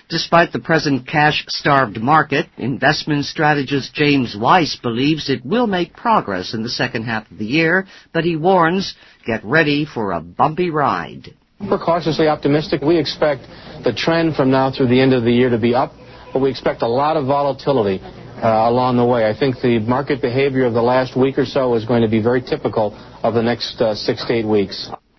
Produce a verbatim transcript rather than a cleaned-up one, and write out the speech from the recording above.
Despite the present cash-starved market, investment strategist James Weiss believes it will make progress in the second half of the year, but he warns, get ready for a bumpy ride. We're cautiously optimistic. We expect the trend from now through the end of the year to be up, but we expect a lot of volatility uh, along the way. I think the market behavior of the last week or so is going to be very typical of the next uh, six to eight weeks.